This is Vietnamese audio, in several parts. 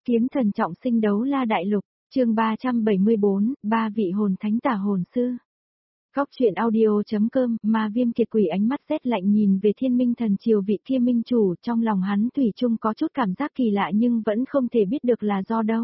Kiếm thần trọng sinh đấu la đại lục, chương 374, ba vị hồn thánh tả hồn sư. Góc truyện audio.com, Ma Viêm kiệt quỷ ánh mắt rét lạnh nhìn về Thiên Minh thần triều vị kia minh chủ, trong lòng hắn thủy chung có chút cảm giác kỳ lạ nhưng vẫn không thể biết được là do đâu.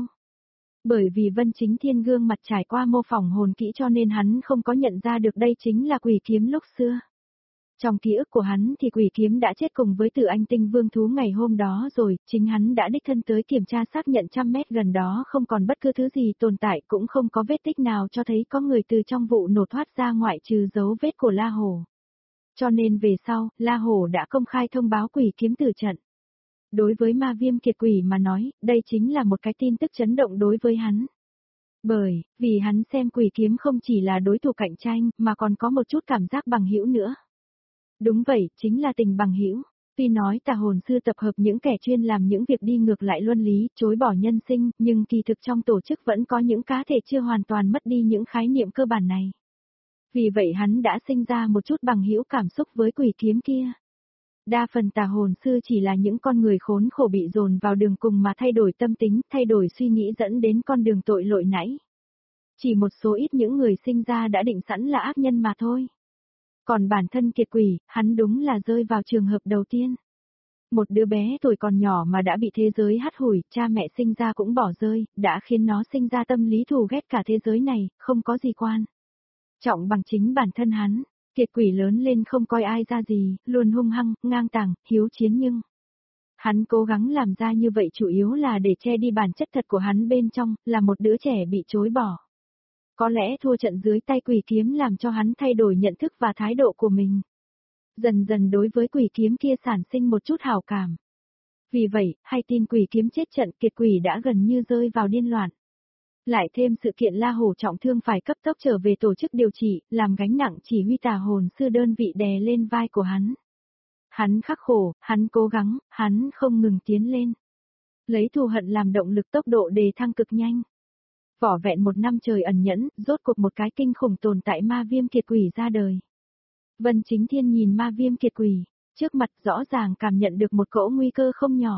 Bởi vì Vân Chính Thiên gương mặt trải qua mô phỏng hồn kỹ cho nên hắn không có nhận ra được đây chính là quỷ kiếm lúc xưa. Trong ký ức của hắn thì quỷ kiếm đã chết cùng với Tử Anh Tinh Vương thú ngày hôm đó rồi, chính hắn đã đích thân tới kiểm tra xác nhận 100 mét gần đó không còn bất cứ thứ gì tồn tại, cũng không có vết tích nào cho thấy có người từ trong vụ nổ thoát ra ngoại trừ dấu vết của La Hổ. Cho nên về sau, La Hổ đã công khai thông báo quỷ kiếm tử trận. Đối với Ma Viêm kiệt quỷ mà nói, đây chính là một cái tin tức chấn động đối với hắn. Bởi vì hắn xem quỷ kiếm không chỉ là đối thủ cạnh tranh mà còn có một chút cảm giác bằng hữu nữa. Đúng vậy, chính là tình bằng hữu. Tuy nói tà hồn sư tập hợp những kẻ chuyên làm những việc đi ngược lại luân lý, chối bỏ nhân sinh, nhưng kỳ thực trong tổ chức vẫn có những cá thể chưa hoàn toàn mất đi những khái niệm cơ bản này. Vì vậy hắn đã sinh ra một chút bằng hữu cảm xúc với quỷ kiếm kia. Đa phần tà hồn sư chỉ là những con người khốn khổ bị dồn vào đường cùng mà thay đổi tâm tính, thay đổi suy nghĩ dẫn đến con đường tội lỗi nãy. Chỉ một số ít những người sinh ra đã định sẵn là ác nhân mà thôi. Còn bản thân kiệt quỷ, hắn đúng là rơi vào trường hợp đầu tiên. Một đứa bé tuổi còn nhỏ mà đã bị thế giới hắt hủi, cha mẹ sinh ra cũng bỏ rơi, đã khiến nó sinh ra tâm lý thù ghét cả thế giới này, không có gì quan trọng bằng chính bản thân hắn. Kiệt quỷ lớn lên không coi ai ra gì, luôn hung hăng, ngang tàng, hiếu chiến nhưng hắn cố gắng làm ra như vậy chủ yếu là để che đi bản chất thật của hắn bên trong, là một đứa trẻ bị chối bỏ. Có lẽ thua trận dưới tay quỷ kiếm làm cho hắn thay đổi nhận thức và thái độ của mình. Dần dần đối với quỷ kiếm kia sản sinh một chút hảo cảm. Vì vậy, hay tin quỷ kiếm chết trận kiệt quỷ đã gần như rơi vào điên loạn. Lại thêm sự kiện La Hổ trọng thương phải cấp tốc trở về tổ chức điều trị, làm gánh nặng chỉ huy tà hồn sư đơn vị đè lên vai của hắn. Hắn khắc khổ, hắn cố gắng, hắn không ngừng tiến lên. Lấy thù hận làm động lực tốc độ đề thăng cực nhanh. Vỏn vẹn 1 năm trời ẩn nhẫn, rốt cuộc một cái kinh khủng tồn tại Ma Viêm kiệt quỷ ra đời. Vân Chính Thiên nhìn Ma Viêm kiệt quỷ, trước mặt rõ ràng cảm nhận được một cỗ nguy cơ không nhỏ.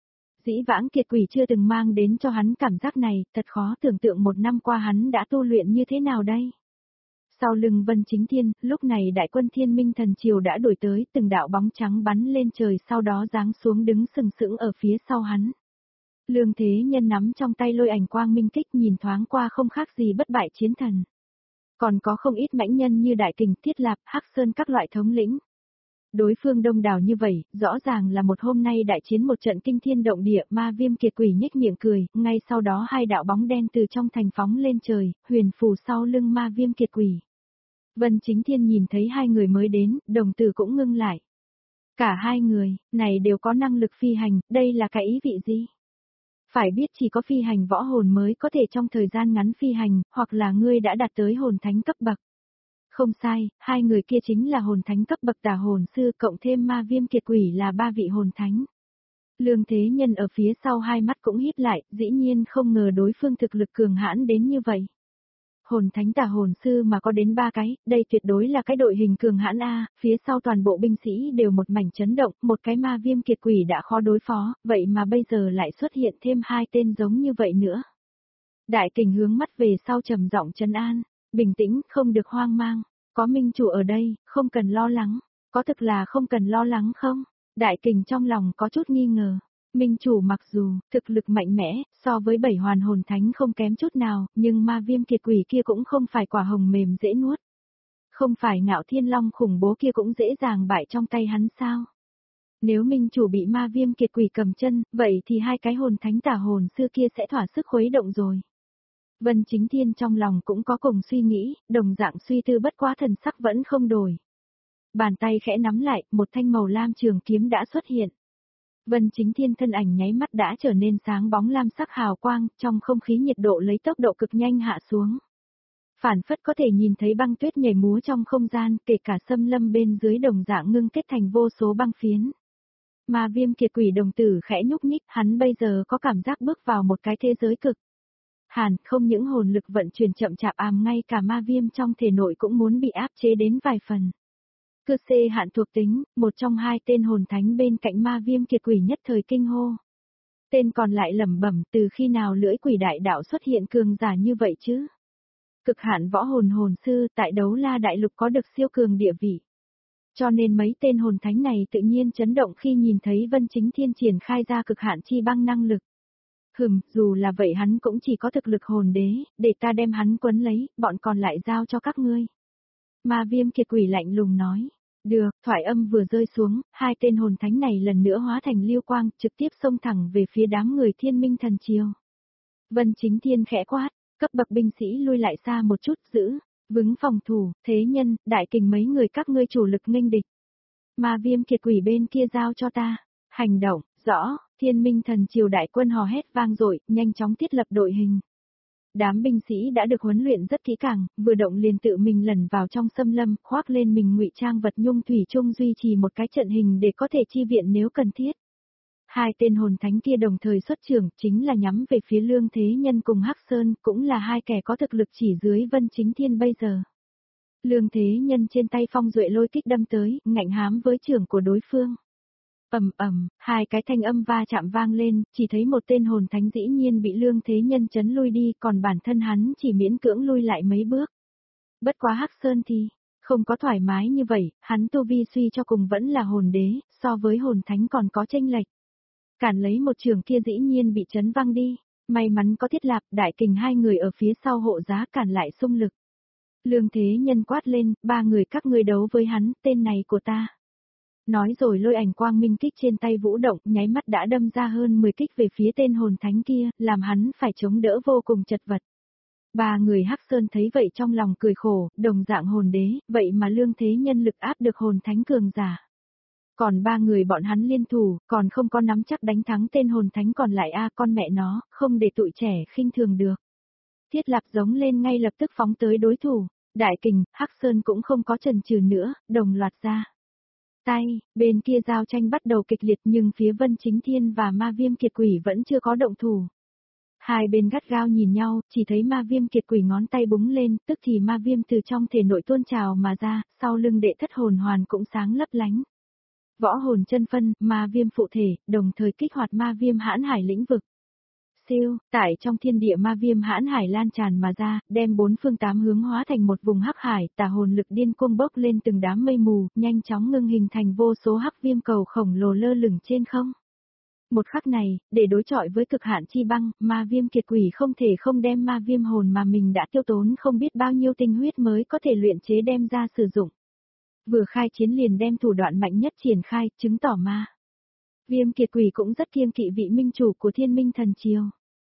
Dĩ vãng kiệt quỷ chưa từng mang đến cho hắn cảm giác này, thật khó tưởng tượng 1 năm qua hắn đã tu luyện như thế nào đây. Sau lưng Vân Chính Thiên, lúc này đại quân Thiên Minh thần triều đã đuổi tới, từng đạo bóng trắng bắn lên trời sau đó giáng xuống đứng sừng sững ở phía sau hắn. Lương Thế Nhân nắm trong tay lôi ảnh quang minh kích nhìn thoáng qua không khác gì bất bại chiến thần. Còn có không ít mãnh nhân như Đại Kình, Thiết Lạp, Hắc Sơn các loại thống lĩnh. Đối phương đông đảo như vậy, rõ ràng là một hôm nay đại chiến một trận kinh thiên động địa. Ma Viêm kiệt quỷ nhếch miệng cười, ngay sau đó 2 đạo bóng đen từ trong thành phóng lên trời, huyền phù sau lưng Ma Viêm kiệt quỷ. Vân Chính Thiên nhìn thấy 2 người mới đến, đồng tử cũng ngưng lại. Cả 2 người này đều có năng lực phi hành, đây là cái ý vị gì? Phải biết chỉ có phi hành võ hồn mới có thể trong thời gian ngắn phi hành, hoặc là ngươi đã đạt tới hồn thánh cấp bậc. Không sai, 2 người kia chính là hồn thánh cấp bậc tà hồn sư cộng thêm Ma Viêm kiệt quỷ là 3 vị hồn thánh. Lương Thế Nhân ở phía sau 2 mắt cũng híp lại, dĩ nhiên không ngờ đối phương thực lực cường hãn đến như vậy. Hồn thánh tà hồn sư mà có đến 3 cái, đây tuyệt đối là cái đội hình cường hãn A, phía sau toàn bộ binh sĩ đều một mảnh chấn động, một cái Ma Viêm kiệt quỷ đã khó đối phó, vậy mà bây giờ lại xuất hiện thêm 2 tên giống như vậy nữa. Đại Kình hướng mắt về sau trầm giọng trấn an, bình tĩnh, không được hoang mang, có minh chủ ở đây, không cần lo lắng, có thực là không cần lo lắng không? Đại Kình trong lòng có chút nghi ngờ. Minh chủ mặc dù thực lực mạnh mẽ, so với 7 hoàn hồn thánh không kém chút nào, nhưng Ma Viêm kiệt quỷ kia cũng không phải quả hồng mềm dễ nuốt. Không phải Ngạo Thiên Long khủng bố kia cũng dễ dàng bại trong tay hắn sao? Nếu Minh chủ bị Ma Viêm kiệt quỷ cầm chân, vậy thì 2 cái hồn thánh tả hồn sư kia sẽ thỏa sức khuấy động rồi. Vân Chính Thiên trong lòng cũng có cùng suy nghĩ, đồng dạng suy tư bất quá thần sắc vẫn không đổi. Bàn tay khẽ nắm lại, một thanh màu lam trường kiếm đã xuất hiện. Vân Chính Thiên thân ảnh nháy mắt đã trở nên sáng bóng lam sắc hào quang, trong không khí nhiệt độ lấy tốc độ cực nhanh hạ xuống. Phản phất có thể nhìn thấy băng tuyết nhảy múa trong không gian, kể cả xâm lâm bên dưới đồng dạng ngưng kết thành vô số băng phiến. Ma Viêm kiệt quỷ đồng tử khẽ nhúc nhích, hắn bây giờ có cảm giác bước vào một cái thế giới cực hàn, không những hồn lực vận chuyển chậm chạp ngay cả ma viêm trong thể nội cũng muốn bị áp chế đến vài phần. Cơ xê hạn thuộc tính, một trong 2 tên hồn thánh bên cạnh Ma Viêm kiệt quỷ nhất thời kinh hô. Tên còn lại lẩm bẩm, từ khi nào lưỡi quỷ đại đạo xuất hiện cường giả như vậy chứ? Cực hạn võ hồn hồn sư tại Đấu La Đại Lục có được siêu cường địa vị. Cho nên mấy tên hồn thánh này tự nhiên chấn động khi nhìn thấy Vân Chính Thiên triển khai ra cực hạn chi băng năng lực. Dù là vậy hắn cũng chỉ có thực lực hồn đế, để ta đem hắn quấn lấy, bọn còn lại giao cho các ngươi. Ma Viêm Kiệt Quỷ lạnh lùng nói. Được, thoại âm vừa rơi xuống, hai tên hồn thánh này lần nữa hóa thành lưu quang, trực tiếp xông thẳng về phía đám người Thiên Minh Thần Triều. Vân Chính Thiên khẽ quát, cấp bậc binh sĩ lui lại xa một chút, giữ vững phòng thủ, thế nhân, đại kình mấy người các ngươi chủ lực nghênh địch. Ma Viêm Kiệt Quỷ bên kia giao cho ta. Hành động, rõ, Thiên Minh Thần Triều đại quân hò hét vang dội, nhanh chóng thiết lập đội hình. Đám binh sĩ đã được huấn luyện rất kỹ càng, vừa động liền tự mình lẩn vào trong xâm lâm, khoác lên mình ngụy trang vật nhung thủy chung duy trì một cái trận hình để có thể chi viện nếu cần thiết. Hai tên hồn thánh kia đồng thời xuất trưởng, chính là nhắm về phía Lương Thế Nhân cùng Hắc Sơn, cũng là hai kẻ có thực lực chỉ dưới Vân Chính Thiên bây giờ. Lương Thế Nhân trên tay phong duệ lôi kích đâm tới, ngạnh hám với trưởng của đối phương. Hai cái thanh âm va chạm vang lên, chỉ thấy một tên hồn thánh dĩ nhiên bị Lương Thế Nhân chấn lui đi, còn bản thân hắn chỉ miễn cưỡng lui lại mấy bước. Bất quá Hắc Sơn thì không có thoải mái như vậy, hắn tu vi suy cho cùng vẫn là hồn đế, so với hồn thánh còn có chênh lệch. Cản lấy một trường kia dĩ nhiên bị chấn văng đi, may mắn có Thiết Lạp, Đại Kình hai người ở phía sau hộ giá cản lại xung lực. Lương Thế Nhân quát lên, ba người các ngươi đấu với hắn, tên này của ta. Nói rồi lôi ảnh quang minh kích trên tay vũ động, nháy mắt đã đâm ra hơn 10 kích về phía tên hồn thánh kia, làm hắn phải chống đỡ vô cùng chật vật. Ba người Hắc Sơn thấy vậy trong lòng cười khổ, đồng dạng hồn đế, vậy mà Lương Thế Nhân lực áp được hồn thánh cường giả. Còn ba người bọn hắn liên thủ, còn không có nắm chắc đánh thắng tên hồn thánh còn lại con mẹ nó, không để tụi trẻ khinh thường được. Thiết Lạp giống lên ngay lập tức phóng tới đối thủ, Đại Kình, Hắc Sơn cũng không có chần chừ nữa, đồng loạt ra tay, bên kia giao tranh bắt đầu kịch liệt nhưng phía Vân Chính Thiên và Ma Viêm Kiệt Quỷ vẫn chưa có động thủ. Hai bên gắt gao nhìn nhau, chỉ thấy Ma Viêm Kiệt Quỷ ngón tay búng lên, tức thì ma viêm từ trong thể nội tuôn trào mà ra, sau lưng đệ thất hồn hoàn cũng sáng lấp lánh. Võ hồn chân phân, ma viêm phụ thể, đồng thời kích hoạt ma viêm hãn hải lĩnh vực. Siêu, tại trong thiên địa ma viêm hãn hải lan tràn mà ra, đem bốn phương tám hướng hóa thành một vùng hắc hải, tà hồn lực điên cuồng bốc lên từng đám mây mù, nhanh chóng ngưng hình thành vô số hắc viêm cầu khổng lồ lơ lửng trên không. Một khắc này, để đối chọi với cực hạn chi băng, ma viêm kiệt quỷ không thể không đem ma viêm hồn mà mình đã tiêu tốn không biết bao nhiêu tinh huyết mới có thể luyện chế đem ra sử dụng. Vừa khai chiến liền đem thủ đoạn mạnh nhất triển khai, chứng tỏ ma Viêm Kiệt Quỷ cũng rất kiêng kỵ vị minh chủ của Thiên Minh Thần Triều.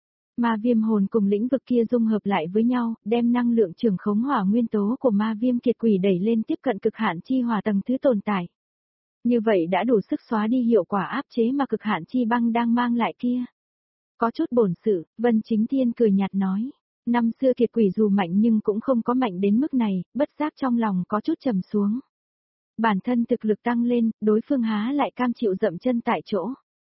Ma viêm hồn cùng lĩnh vực kia dung hợp lại với nhau, đem năng lượng trường khống hỏa nguyên tố của ma viêm kiệt quỷ đẩy lên tiếp cận cực hạn chi hỏa tầng thứ tồn tại. Như vậy đã đủ sức xóa đi hiệu quả áp chế mà cực hạn chi băng đang mang lại kia. Có chút bổn sự, Vân Chính Thiên cười nhạt nói. Năm xưa kiệt quỷ dù mạnh nhưng cũng không có mạnh đến mức này, bất giác trong lòng có chút trầm xuống. Bản thân thực lực tăng lên, đối phương há lại cam chịu dậm chân tại chỗ.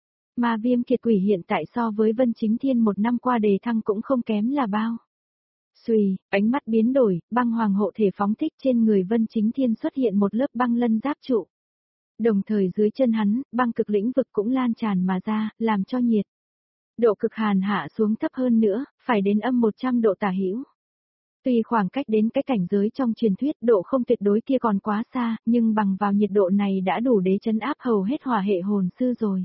Ma viêm kiệt quỷ hiện tại so với Vân Chính Thiên một năm qua đề thăng cũng không kém là bao. Xùy, ánh mắt biến đổi, băng hoàng hộ thể phóng thích trên người Vân Chính Thiên xuất hiện một lớp băng lân giáp trụ. Đồng thời dưới chân hắn, băng cực lĩnh vực cũng lan tràn mà ra, làm cho nhiệt độ cực hàn hạ xuống thấp hơn nữa, phải đến âm 100 độ tả hữu. Tuy khoảng cách đến cái cảnh giới trong truyền thuyết độ không tuyệt đối kia còn quá xa, nhưng bằng vào nhiệt độ này đã đủ để chấn áp hầu hết hỏa hệ hồn sư rồi.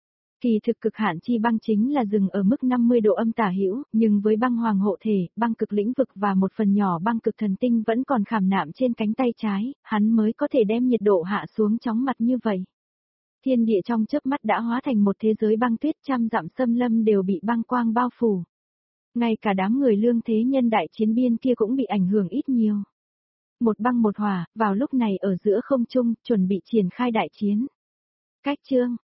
Kỳ thực cực hạn chi băng chính là dừng ở mức 50 độ âm tả hữu, nhưng với băng hoàng hộ thể, băng cực lĩnh vực và một phần nhỏ băng cực thần tinh vẫn còn khảm nạm trên cánh tay trái, hắn mới có thể đem nhiệt độ hạ xuống chóng mặt như vậy. Thiên địa trong chớp mắt đã hóa thành một thế giới băng tuyết, trăm dặm xâm lâm đều bị băng quang bao phủ. Ngay cả đám người Lương Thế Nhân đại chiến biên kia cũng bị ảnh hưởng ít nhiều. Một băng một hỏa, vào lúc này ở giữa không trung, chuẩn bị triển khai đại chiến. Cách chương